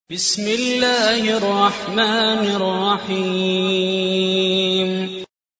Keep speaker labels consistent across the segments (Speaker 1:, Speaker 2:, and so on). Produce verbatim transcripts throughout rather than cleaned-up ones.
Speaker 1: بسم الله الرحمن الرحيم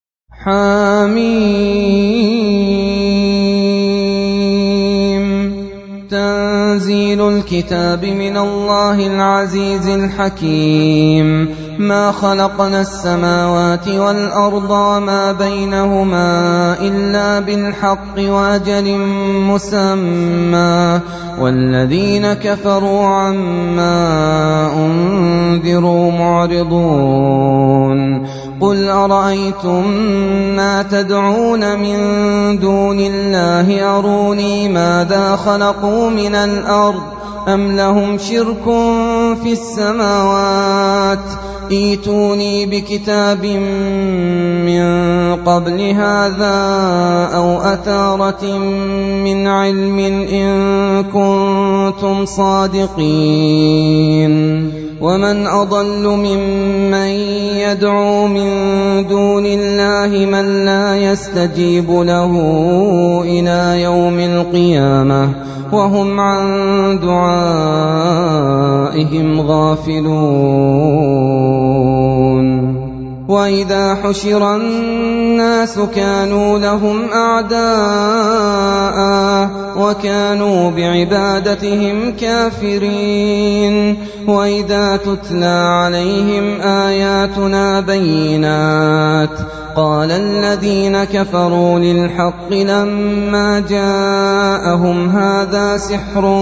Speaker 2: حميم تنزيل الكتاب من الله العزيز الحكيم ما خلقنا السماوات والأرض وما بينهما إلا بالحق وأجل مسمى والذين كفروا عما أنذروا معرضون قل أرأيتم ما تدعون من دون الله أروني ماذا خلقوا من الأرض أم لهم شرك في السماوات ائتوني بكتاب من قبل هذا أو أثارة من علم إن كنتم صادقين ومن أضل ممن يدعو من دون الله من لا يستجيب له إلى يوم القيامة وهم عن دعائهم غافلون وإذا حشر الناس كانوا لهم أعداء وكانوا بعبادتهم كافرين وإذا تتلى عليهم آياتنا بينات قال الذين كفروا للحق لما جاءهم هذا سحر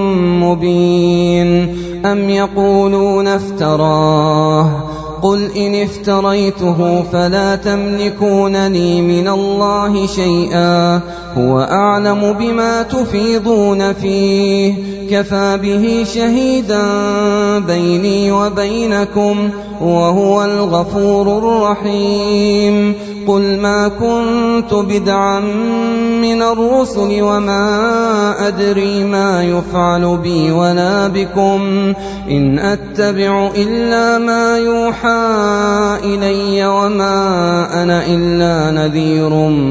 Speaker 2: مبين أم يقولون افتراه قل إن افتريته فلا تملكون لي من الله شيئا هو أعلم بما تفيضون فيه كفى به شهيدا بيني وبينكم وهو الغفور الرحيم قل ما كنت بدعا من الرسل وما أدري ما يفعل بي ولا بكم إن أتبع إلا ما يوحى إلي وما أنا إلا نذير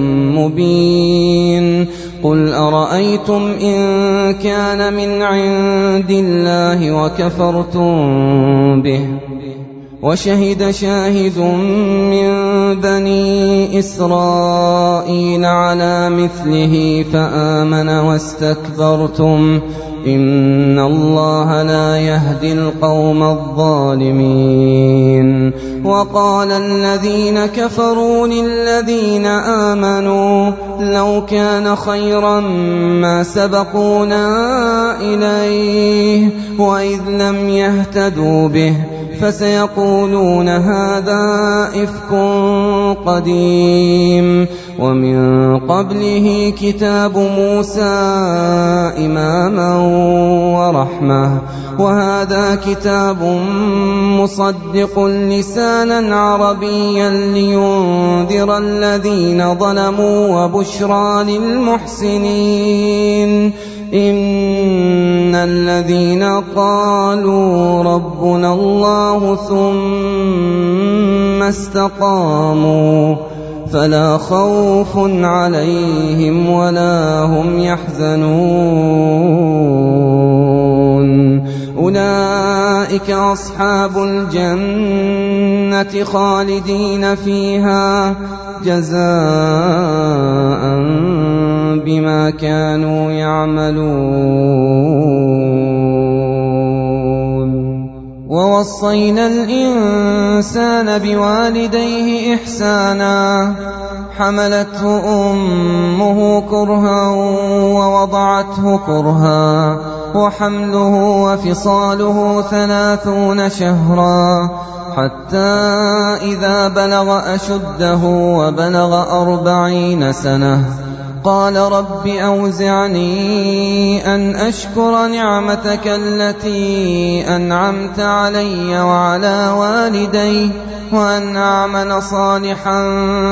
Speaker 2: مبين قل أرأيتم إن كان من عند الله وكفرتم به وشهد شاهد من بني إسرائيل على مثله فآمن واستكبرتم إن الله لا يهدي القوم الظالمين وقال الذين كفروا للذين آمنوا لو كان خيرا ما سبقونا إليه وإذ لم يهتدوا به فسيقولون هذا إفك قديم ومن قبله كتاب موسى إماما ورحمة وهذا كتاب مصدق لسانا عربيا لينذر الذين ظلموا وبشرى للمحسنين إن الذين قالوا ربنا الله ثم استقاموا فلا خوف عليهم ولا هم يحزنون أولئك أصحاب الجنة خالدين فيها جزاء بما كانوا يعملون ووصينا الإنسان بوالديه إحسانا حملته أمه كرها ووضعته كرها وحمله وفصاله ثلاثون شهرا حتى إذا بلغ أشده وبلغ أربعين سنة قال رب أوزعني أن أشكر نعمتك التي أنعمت علي وعلى والدي وأن أعمل صالحا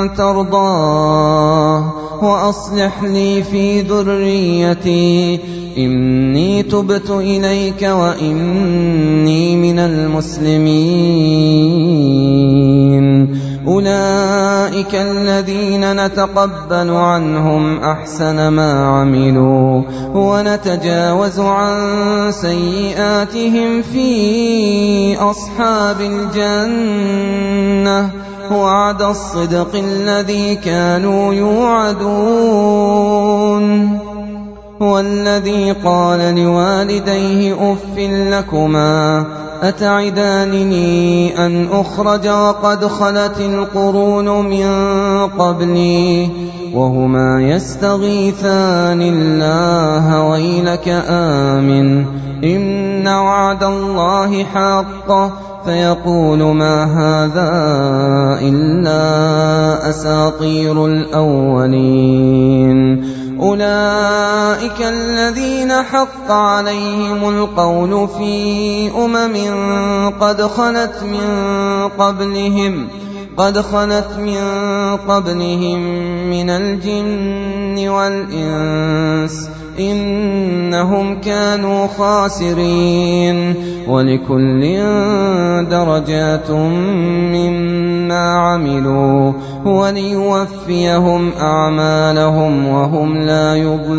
Speaker 2: ترضاه وأصلح لي في ذريتي إني تبت إليك وإني من المسلمين أولئك أولئك الذين نتقبل عنهم أحسن ما عملوا ونتجاوز عن سيئاتهم في أصحاب الجنة وعد الصدق الذي كانوا يوعدون. والذي قال لوالديه أف لكما أتعدانني أن أخرج وقد خلت القرون من قبلي وهما يستغيثان الله ويلك آمن إن وعد الله حق فيقول ما هذا إلا أساطير الأولين. أولئك الذين حق عليهم القول في أمم قد خلت من قبلهم قد خلت من قبلهم من الجن والإنس إنهم كانوا خاسرين. ولكل درجات مما عملوا وليوفيهم أعمالهم وهم لا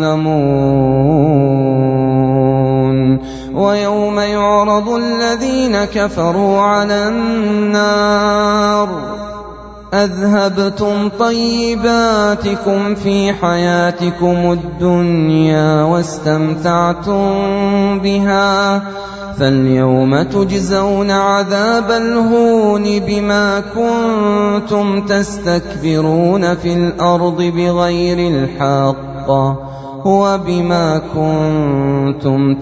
Speaker 2: يظلمون. ويوم يعرض الذين كفروا على النار أذهبتم طيباتكم في حياتكم الدنيا واستمتعتم بها فاليوم تجزون عذاب الهون بما كنتم تستكبرون في الأرض بغير الحق وبما كنتم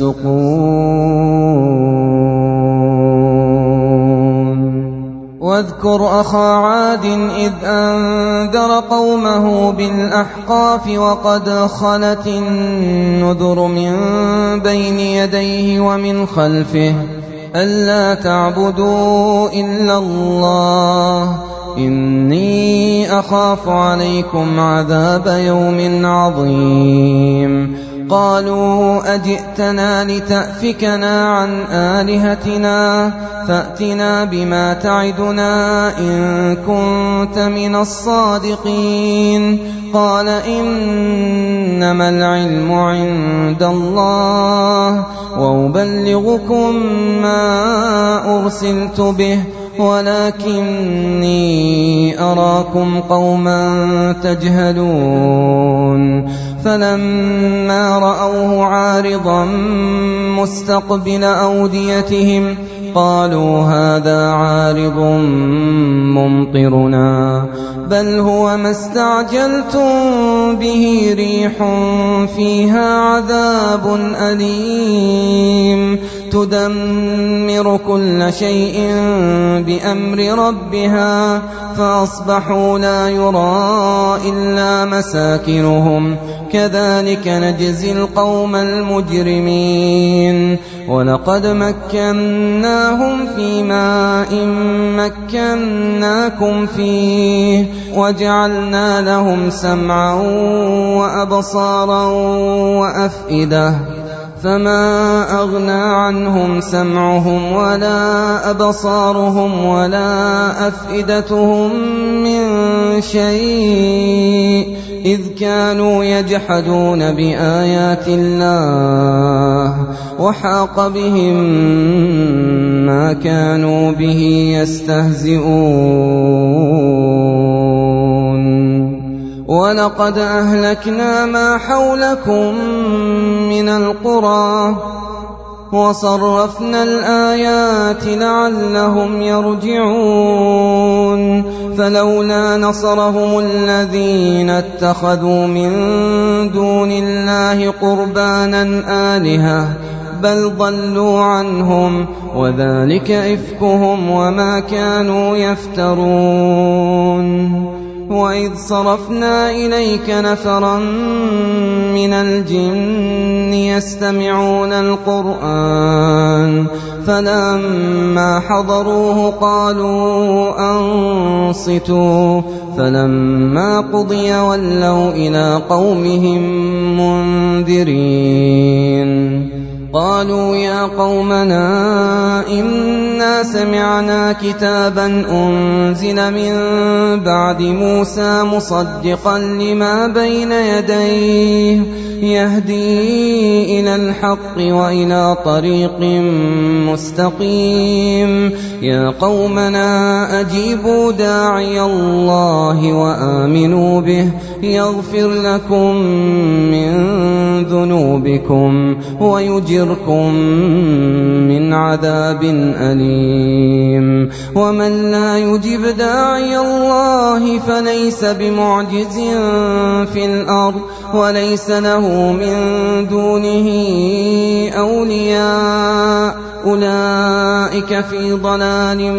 Speaker 2: تفسقون. واذكر أخا عاد إذ أنذر قومه بالأحقاف وقد خلت النذر من بين يديه ومن خلفه ألا تعبدوا إلا الله إني أخاف عليكم عذاب يوم عظيم. قالوا أجئتنا لتأفكنا عن آلهتنا فأتنا بما تعدنا إن كنت من الصادقين. قال إنما العلم عند الله وأبلغكم ما أرسلت به ولكني أراكم قوما تجهلون. فلما رأوه عارضا مستقبل أوديتهم قالوا هذا عارض ممطرنا بل هو ما استعجلتم به ريح فيها عذاب أليم تدمر كل شيء بأمر ربها فأصبحوا لا يرى إلا مساكنهم كذلك نجزي القوم المجرمين. ولقد مكناهم في ماء مكناكم فيه وجعلنا لهم سمعا وأبصارا وأفئدة فما أغنى عنهم سمعهم ولا أبصارهم ولا أفئدتهم من شيء إذ كانوا يجحدون بآيات الله وحاق بهم ما كانوا به يستهزئون. ولقد أهلكنا ما حولكم من القرى وصرفنا الآيات لعلهم يرجعون. فلولا نصرهم الذين اتخذوا من دون الله قربانا آلهة بل ضلوا عنهم وذلك إفكهم وما كانوا يفترون. وإذ صرفنا إليك نفرا من الجن يستمعون القرآن فلما حضروه قالوا أنصتوا فلما قضي ولوا إلى قومهم منذرين. قالوا يا قومنا إنا سمعنا كتابا أنزل من بعد موسى مصدقا لما بين يديه يهدي إلى الحق وإلى طريق مستقيم يا قومنا أجيبوا داعي الله وآمنوا به يغفر لكم من ذنوبكم ويجركم من عذاب أليم ومن لا يجب داعي الله فليس بمعجز في الأرض وليس له من دونه أولياء أولئك في ضلال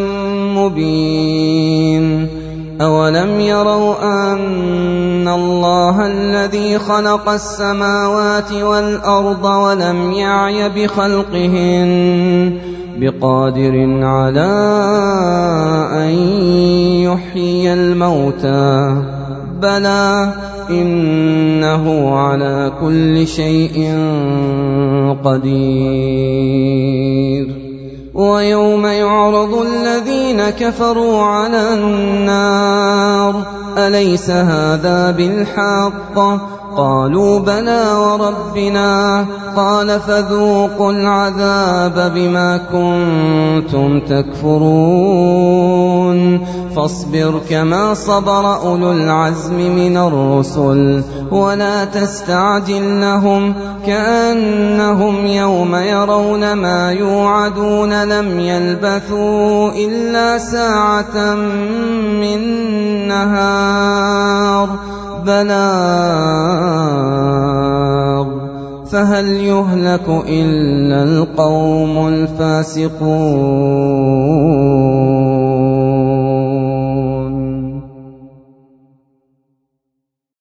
Speaker 2: مبين أولم يروا أن الله الذي خلق السماوات والأرض ولم يعي بخلقهن بقادر على أن يحيي الموتى بلى إنه على كل شيء قدير ويوم يعرض الذين كفروا على النار أليس هذا بالحق قالوا بلى وربنا قال فذوقوا العذاب بما كنتم تكفرون فاصبر كما صبر أولو العزم من الرسل ولا تستعجل لهم كأنهم يوم يرون ما يوعدون لم يلبثوا إلا ساعة من نهار بلاغ فهل يهلك إلا القوم الفاسقون